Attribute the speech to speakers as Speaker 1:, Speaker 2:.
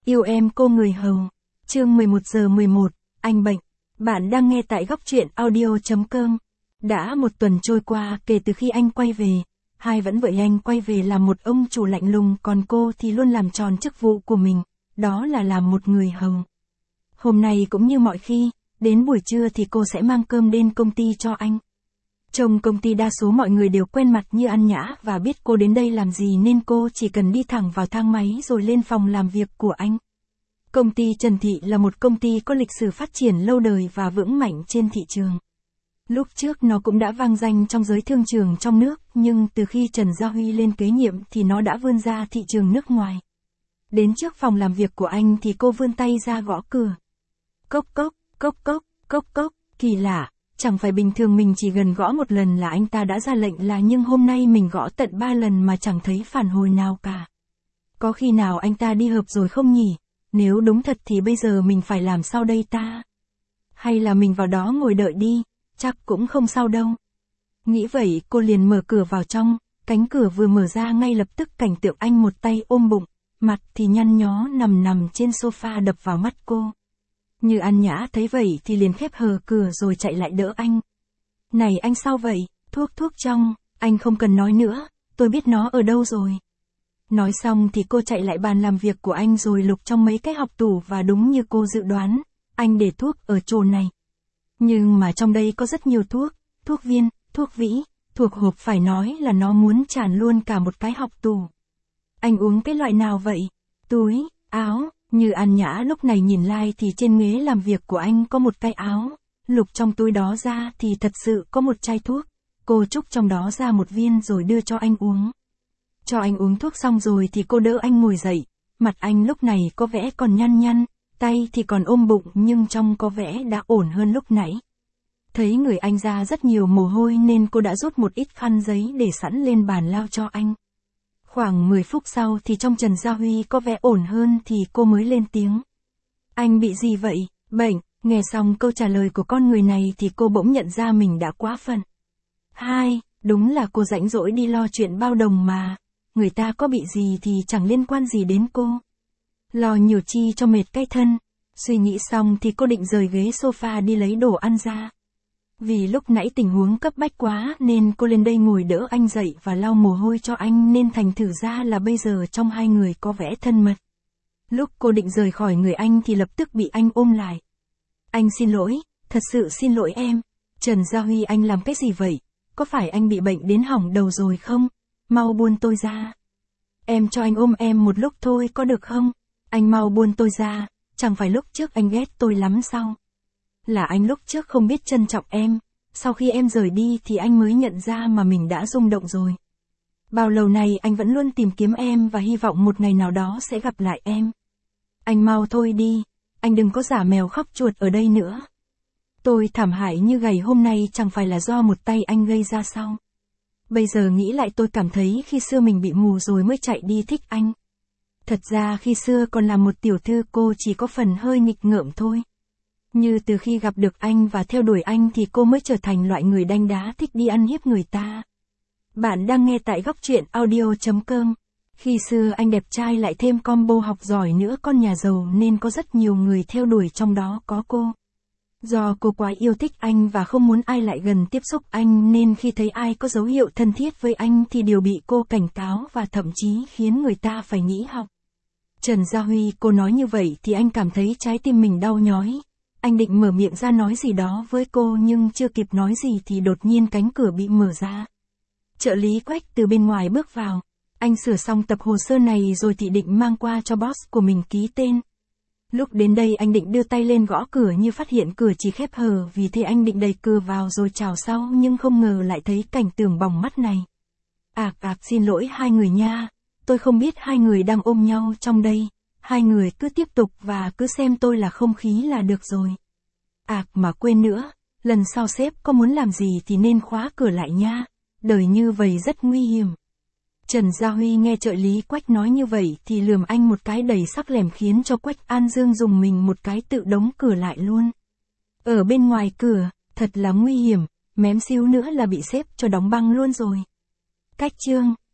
Speaker 1: Yêu em cô người hầu. Chương 11 giờ 11, anh bệnh. Bạn đang nghe tại góc truyện audio.com. Đã một tuần trôi qua kể từ khi anh quay về. Hai vẫn vậy, anh quay về là một ông chủ lạnh lùng, còn cô thì luôn làm tròn chức vụ của mình, đó là làm một người hầu. Hôm nay cũng như mọi khi, đến buổi trưa thì cô sẽ mang cơm đến công ty cho anh. Trong công ty đa số mọi người đều quen mặt như ăn nhã và biết cô đến đây làm gì, nên cô chỉ cần đi thẳng vào thang máy rồi lên phòng làm việc của anh. Công ty Trần Thị là một công ty có lịch sử phát triển lâu đời và vững mạnh trên thị trường. Lúc trước nó cũng đã vang danh trong giới thương trường trong nước, nhưng từ khi Trần Gia Huy lên kế nhiệm thì nó đã vươn ra thị trường nước ngoài. Đến trước phòng làm việc của anh thì cô vươn tay ra gõ cửa. Cốc cốc, cốc cốc, cốc cốc, kỳ lạ, chẳng phải bình thường mình chỉ gần gõ một lần là anh ta đã ra lệnh là, nhưng hôm nay mình gõ tận 3 lần mà chẳng thấy phản hồi nào cả. Có khi nào anh ta đi họp rồi không nhỉ? Nếu đúng thật thì bây giờ mình phải làm sao đây ta? Hay là mình vào đó ngồi đợi đi, chắc cũng không sao đâu. Nghĩ vậy cô liền mở cửa vào trong, cánh cửa vừa mở ra ngay lập tức cảnh tượng anh một tay ôm bụng, mặt thì nhăn nhó nằm trên sofa đập vào mắt cô. Như An Nhã thấy vậy thì liền khép hờ cửa rồi chạy lại đỡ anh. Này anh sao vậy? Thuốc trong, anh không cần nói nữa, tôi biết nó ở đâu rồi. Nói xong thì cô chạy lại bàn làm việc của anh rồi lục trong mấy cái hộc tủ, và đúng như cô dự đoán, anh để thuốc ở chỗ này. Nhưng mà trong đây có rất nhiều thuốc, thuốc viên, thuốc vĩ, thuộc hộp, phải nói là nó muốn tràn luôn cả một cái hộc tủ. Anh uống cái loại nào vậy? Túi, áo. Như An Nhã lúc này nhìn lại thì trên ghế làm việc của anh có một cái áo, lục trong túi đó ra thì thật sự có một chai thuốc. Cô trúc trong đó ra một viên rồi đưa cho anh uống. Cho anh uống thuốc xong rồi thì cô đỡ anh ngồi dậy, mặt anh lúc này có vẻ còn nhăn, tay thì còn ôm bụng nhưng trông có vẻ đã ổn hơn lúc nãy. Thấy người anh ra rất nhiều mồ hôi nên cô đã rút một ít khăn giấy để sẵn lên bàn lau cho anh. Khoảng 10 phút sau thì trong Trần Gia Huy có vẻ ổn hơn thì cô mới lên tiếng. Anh bị gì vậy? Bệnh. Nghe xong câu trả lời của con người này thì cô bỗng nhận ra mình đã quá phận. Đúng là cô rảnh rỗi đi lo chuyện bao đồng mà. Người ta có bị gì thì chẳng liên quan gì đến cô. Lo nhiều chi cho mệt cái thân. Suy nghĩ xong thì cô định rời ghế sofa đi lấy đồ ăn ra. Vì lúc nãy tình huống cấp bách quá nên cô lên đây ngồi đỡ anh dậy và lau mồ hôi cho anh, nên thành thử ra là bây giờ trong hai người có vẻ thân mật. Lúc cô định rời khỏi người anh thì lập tức bị anh ôm lại. Anh xin lỗi, thật sự xin lỗi em. Trần Gia Huy, anh làm cái gì vậy? Có phải anh bị bệnh đến hỏng đầu rồi không? Mau buông tôi ra. Em cho anh ôm em một lúc thôi có được không? Anh mau buông tôi ra, chẳng phải lúc trước anh ghét tôi lắm sao? Là anh lúc trước không biết trân trọng em, sau khi em rời đi thì anh mới nhận ra mà mình đã rung động rồi. Bao lâu nay anh vẫn luôn tìm kiếm em và hy vọng một ngày nào đó sẽ gặp lại em. Anh mau thôi đi, anh đừng có giả mèo khóc chuột ở đây nữa. Tôi thảm hại như gầy hôm nay chẳng phải là do một tay anh gây ra sao? Bây giờ nghĩ lại tôi cảm thấy khi xưa mình bị mù rồi mới chạy đi thích anh. Thật ra khi xưa còn là một tiểu thư cô chỉ có phần hơi nghịch ngợm thôi. Như từ khi gặp được anh và theo đuổi anh thì cô mới trở thành loại người đanh đá thích đi ăn hiếp người ta. Bạn đang nghe tại góc truyện audio.com. Khi xưa anh đẹp trai lại thêm combo học giỏi nữa, con nhà giàu, nên có rất nhiều người theo đuổi, trong đó có cô. Do cô quá yêu thích anh và không muốn ai lại gần tiếp xúc anh, nên khi thấy ai có dấu hiệu thân thiết với anh thì đều bị cô cảnh cáo và thậm chí khiến người ta phải nghỉ học. Trần Gia Huy, cô nói như vậy thì anh cảm thấy trái tim mình đau nhói. Anh định mở miệng ra nói gì đó với cô nhưng chưa kịp nói gì thì đột nhiên cánh cửa bị mở ra. Trợ lý Quách từ bên ngoài bước vào. Anh sửa xong tập hồ sơ này rồi thì định mang qua cho boss của mình ký tên. Lúc đến đây anh định đưa tay lên gõ cửa như phát hiện cửa chỉ khép hờ, vì thế anh định đẩy cửa vào rồi chào sau, nhưng không ngờ lại thấy cảnh tượng bỏng mắt này. Xin lỗi hai người nha, tôi không biết hai người đang ôm nhau trong đây. Hai người cứ tiếp tục và cứ xem tôi là không khí là được rồi. Mà quên nữa, lần sau sếp có muốn làm gì thì nên khóa cửa lại nha. Đời như vậy rất nguy hiểm. Trần Gia Huy nghe trợ lý Quách nói như vậy thì lườm anh một cái đầy sắc lẻm, khiến cho Quách An Dương dùng mình một cái tự đóng cửa lại luôn. Ở bên ngoài cửa, thật là nguy hiểm, mém xíu nữa là bị sếp cho đóng băng luôn rồi. Cách chương